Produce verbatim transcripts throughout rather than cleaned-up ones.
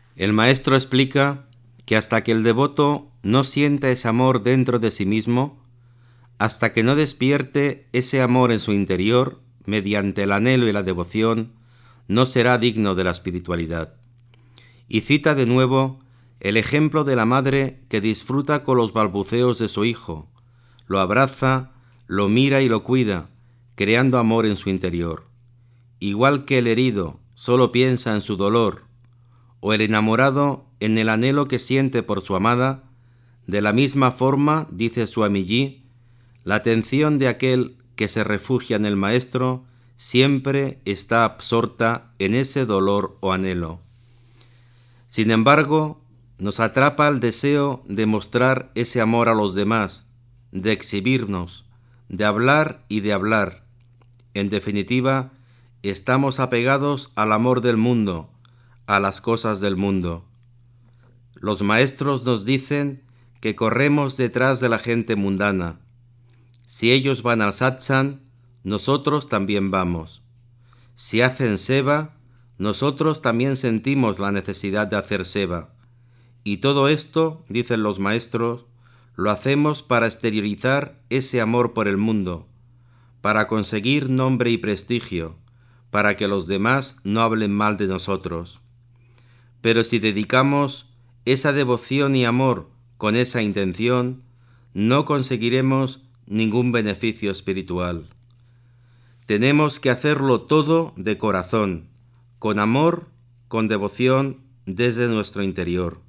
El maestro explica que hasta que el devoto no sienta ese amor dentro de sí mismo, hasta que no despierte ese amor en su interior mediante el anhelo y la devoción, no será digno de la espiritualidad. Y cita de nuevo el ejemplo de la madre que disfruta con los balbuceos de su hijo, lo abraza, lo mira y lo cuida, creando amor en su interior. Igual que el herido solo piensa en su dolor, o el enamorado en el anhelo que siente por su amada, de la misma forma, dice Swami Ji, la atención de aquel que se refugia en el Maestro siempre está absorta en ese dolor o anhelo. Sin embargo, nos atrapa el deseo de mostrar ese amor a los demás, de exhibirnos, de hablar y de hablar. En definitiva, estamos apegados al amor del mundo, a las cosas del mundo. Los maestros nos dicen que corremos detrás de la gente mundana. Si ellos van al satsang, nosotros también vamos. Si hacen seva, nosotros también sentimos la necesidad de hacer seva. Y todo esto, dicen los maestros, lo hacemos para exteriorizar ese amor por el mundo, para conseguir nombre y prestigio, para que los demás no hablen mal de nosotros. Pero si dedicamos esa devoción y amor con esa intención, no conseguiremos ningún beneficio espiritual. Tenemos que hacerlo todo de corazón, con amor, con devoción desde nuestro interior.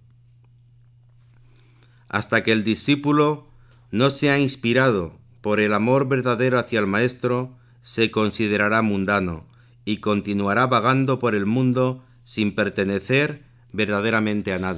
Hasta que el discípulo no sea inspirado por el amor verdadero hacia el Maestro, se considerará mundano y continuará vagando por el mundo sin pertenecer verdaderamente a nada.